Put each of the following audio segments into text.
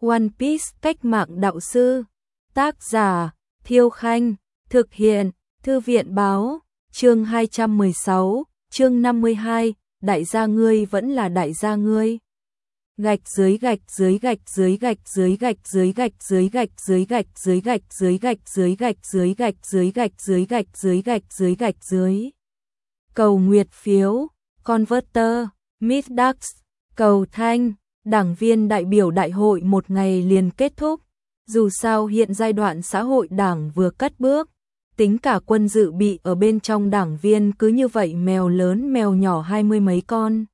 One Piece cách mạng đạo sư. Tác giả Thiêu Khanh. Thực hiện Thư viện Báo. Chương 216, chương 52, đại gia ngươi vẫn là đại gia ngươi. Gạch dưới gạch dưới gạch dưới gạch dưới gạch dưới gạch dưới gạch dưới gạch dưới gạch dưới gạch dưới gạch dưới gạch dưới gạch dưới gạch dưới gạch dưới gạch dưới. Cầu nguyệt phiếu, Converter, Middax, cầu thanh, đảng viên đại biểu đại hội một ngày liền kết thúc. Dù sao hiện giai đoạn xã hội đảng vừa cất bước, tính cả quân dự bị ở bên trong đảng viên cứ như vậy mèo lớn mèo nhỏ 20 mấy con.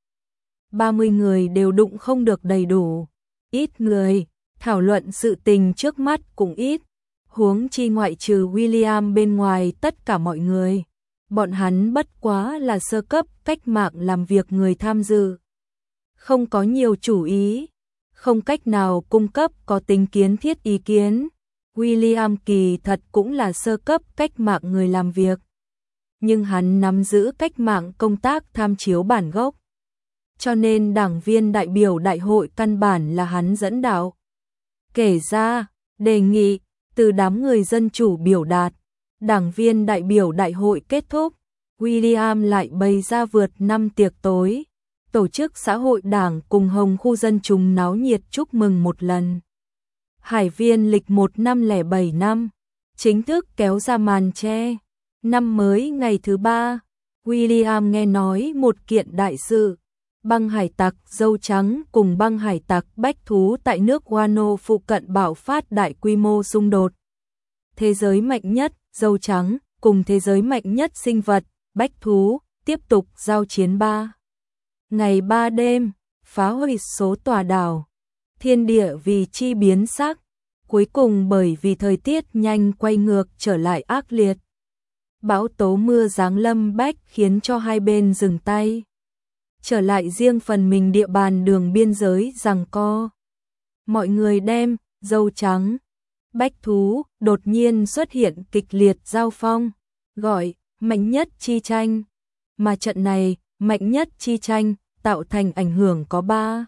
30 người đều đụng không được đầy đủ. Ít người, thảo luận sự tình trước mắt cũng ít. Huống chi ngoại trừ William bên ngoài tất cả mọi người. Bọn hắn bất quá là sơ cấp cách mạng làm việc người tham dự. Không có nhiều chủ ý, không cách nào cung cấp có tính kiến thiết ý kiến. William kỳ thật cũng là sơ cấp cách mạng người làm việc. Nhưng hắn nắm giữ cách mạng công tác tham chiếu bản gốc. Cho nên đảng viên đại biểu đại hội căn bản là hắn dẫn đạo. Kể ra, đề nghị, từ đám người dân chủ biểu đạt, đảng viên đại biểu đại hội kết thúc, William lại bày ra vượt 5 tiệc tối, tổ chức xã hội đảng cùng hồng khu dân chúng náo nhiệt chúc mừng một lần. Hải viên lịch 1507 năm, chính thức kéo ra màn che. Năm mới ngày thứ 3, William nghe nói một kiện đại sự. Băng hải tặc dâu trắng cùng băng hải tặc bách thú tại nước Wano phụ cận bạo phát đại quy mô xung đột. Thế giới mạnh nhất, dâu trắng, cùng thế giới mạnh nhất sinh vật, bách thú, tiếp tục giao chiến 3 ngày 3 đêm, phá hủy số tòa đảo. Thiên địa vì chi biến sắc, cuối cùng bởi vì thời tiết nhanh quay ngược trở lại ác liệt. Bão tố mưa giáng lâm bách khiến cho hai bên dừng tay. Trở lại riêng phần mình địa bàn đường biên giới giằng co. Mọi người đem, dâu trắng, bách thú, đột nhiên xuất hiện kịch liệt giao phong, gọi, mạnh nhất chi tranh. Mà trận này, mạnh nhất chi tranh, tạo thành ảnh hưởng có 3.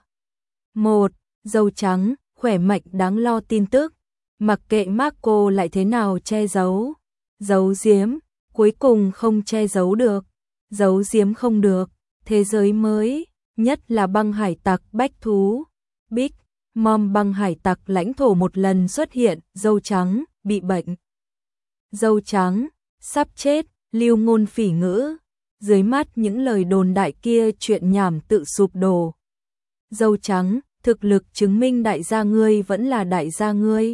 1. Dâu trắng, khỏe mạnh đáng lo tin tức. Mặc kệ Marco lại thế nào che giấu, giấu giếm, cuối cùng không che giấu được, giấu giếm không được. Thế giới mới, nhất là băng hải tặc bách thú, Big Mom băng hải tặc lãnh thổ một lần xuất hiện, dâu trắng, bị bệnh. Dâu trắng, sắp chết, lưu ngôn phỉ ngữ, dưới mắt những lời đồn đại kia chuyện nhảm tự sụp đổ. Dâu trắng, thực lực chứng minh đại gia ngươi vẫn là đại gia ngươi.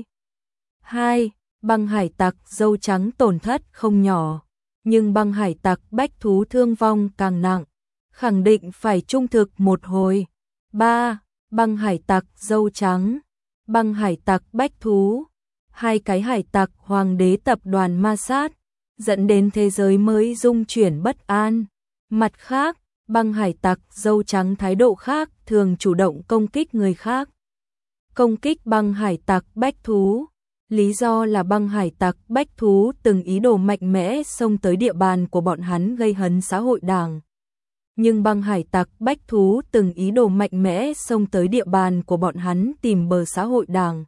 2. Băng hải tặc dâu trắng tổn thất không nhỏ, nhưng băng hải tặc bách thú thương vong càng nặng. Khẳng định phải trung thực một hồi. 3. Băng hải tặc dâu trắng, băng hải tặc bách thú, 2 cái hải tặc hoàng đế tập đoàn ma sát, dẫn đến thế giới mới rung chuyển bất an. Mặt khác, băng hải tặc dâu trắng thái độ khác thường chủ động công kích người khác. Công kích băng hải tặc bách thú. Lý do là băng hải tặc bách thú từng ý đồ mạnh mẽ xông tới địa bàn của bọn hắn gây hấn xã hội đảng. Nhưng băng hải tặc bách thú từng ý đồ mạnh mẽ xông tới địa bàn của bọn hắn tìm bờ xã hội đảng.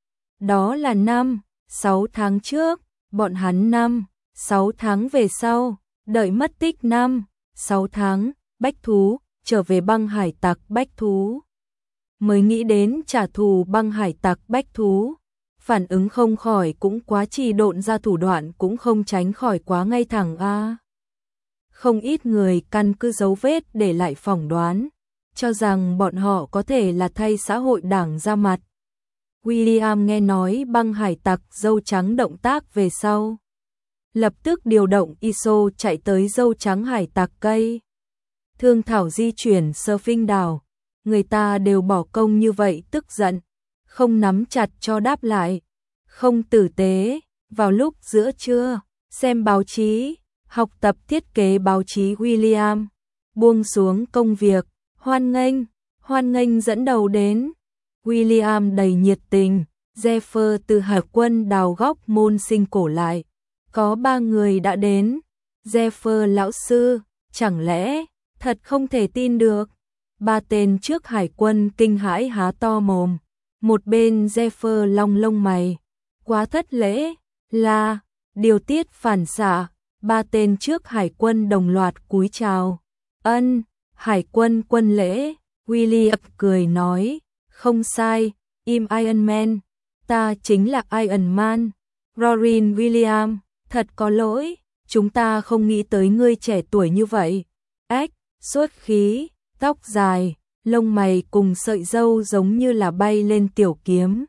Đó là 5-6 tháng trước, bọn hắn 5-6 tháng về sau, đợi mất tích 5-6 tháng, bách thú, trở về băng hải tặc bách thú. Mới nghĩ đến trả thù băng hải tặc bách thú. Phản ứng không khỏi cũng quá trì độn ra thủ đoạn cũng không tránh khỏi quá ngay thẳng a. Không ít người căn cứ dấu vết để lại phỏng đoán, cho rằng bọn họ có thể là thay xã hội đảng ra mặt. William nghe nói băng hải tặc dâu trắng động tác về sau, lập tức điều động ISO chạy tới dâu trắng hải tặc cây. Thương thảo di chuyển surfing đảo, người ta đều bỏ công như vậy tức giận, không nắm chặt cho đáp lại, không tử tế. Vào lúc giữa trưa, xem báo chí, học tập thiết kế báo chí William, buông xuống công việc, hoan nghênh dẫn đầu đến. William đầy nhiệt tình, Jeffer từ hải quân đào góc môn sinh cổ lại. Có 3 người đã đến. Jeffer lão sư, chẳng lẽ, thật không thể tin được. 3 tên trước hải quân kinh hãi há to mồm. Một bên Zephyr long lông mày. Quá thất lễ, là, điều tiết phản xạ, ba tên trước hải quân đồng loạt cúi chào. Ân, hải quân quân lễ, William cười nói, không sai, im Iron Man, ta chính là Iron Man. Rorin William, thật có lỗi, chúng ta không nghĩ tới ngươi trẻ tuổi như vậy. Ếch, xuất khí, tóc dài, lông mày cùng sợi râu giống như là bay lên tiểu kiếm.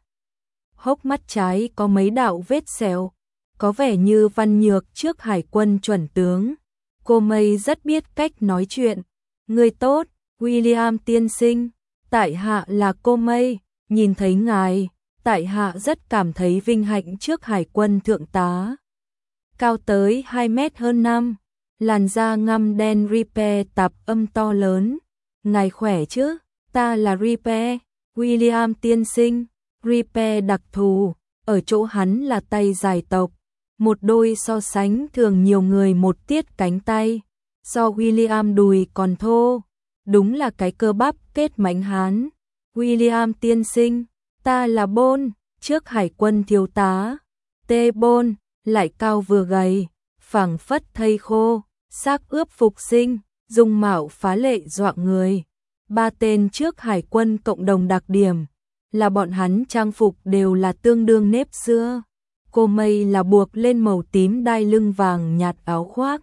Hốc mắt trái có mấy đạo vết sẹo, có vẻ như Văn Nhược trước hải quân chuẩn tướng. Cô Mây rất biết cách nói chuyện. Người tốt, William tiên sinh, tại hạ là cô Mây, nhìn thấy ngài, tại hạ rất cảm thấy vinh hạnh trước hải quân thượng tá. Cao tới 2 mét hơn 5, làn da ngăm đen Ripe tạp âm to lớn. Ngài khỏe chứ, ta là Ripe, William tiên sinh. Ripe đặc thù, ở chỗ hắn là tay dài tộc, một đôi so sánh thường nhiều người một tiết cánh tay, so William đùi còn thô, đúng là cái cơ bắp kết mãnh hán. William tiên sinh, ta là Bôn, trước hải quân thiếu tá. Tê Bôn, lại cao vừa gầy, phảng phất thây khô, xác ướp phục sinh, dung mạo phá lệ dọa người. Ba tên trước hải quân cộng đồng đặc điểm là bọn hắn trang phục đều là tương đương nếp xưa. Cô Mây là buộc lên màu tím đai lưng vàng nhạt áo khoác,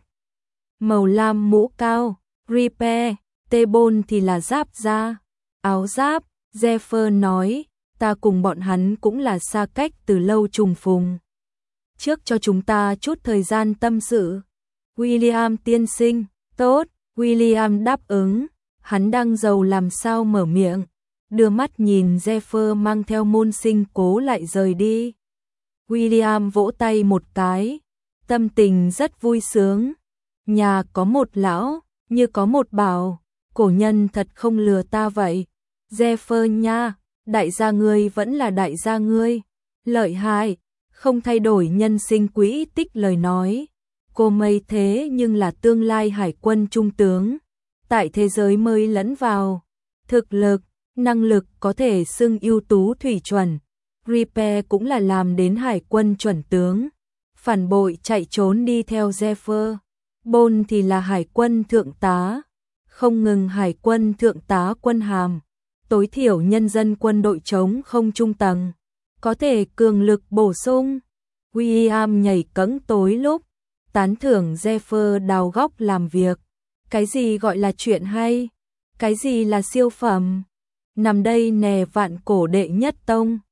màu lam mũ cao. Ripe, Tê Bôn thì là giáp da, áo giáp. Zephyr nói, ta cùng bọn hắn cũng là xa cách từ lâu trùng phùng. Trước cho chúng ta chút thời gian tâm sự. William tiên sinh, tốt, William đáp ứng, hắn đang giàu làm sao mở miệng, đưa mắt nhìn Zephyr mang theo môn sinh cố lại rời đi. William vỗ tay một cái, tâm tình rất vui sướng. Nhà có một lão, như có một bảo, cổ nhân thật không lừa ta vậy. Zephyr nha, đại gia ngươi vẫn là đại gia ngươi, lợi hại, không thay đổi nhân sinh quỹ tích lời nói. Cô Mây thế nhưng là tương lai hải quân trung tướng, tại thế giới mới lẫn vào, thực lực, năng lực có thể xưng ưu tú thủy chuẩn. Ripe cũng là làm đến hải quân chuẩn tướng, phản bội chạy trốn đi theo Zephyr. Bôn thì là hải quân thượng tá, không ngừng hải quân thượng tá quân hàm, tối thiểu nhân dân quân đội chống không trung tầng, có thể cường lực bổ sung. William nhảy cẫng tối lúc, tán thưởng Zephyr đào góc làm việc. Cái gì gọi là chuyện hay? Cái gì là siêu phẩm? Nằm đây nè vạn cổ đệ nhất tông.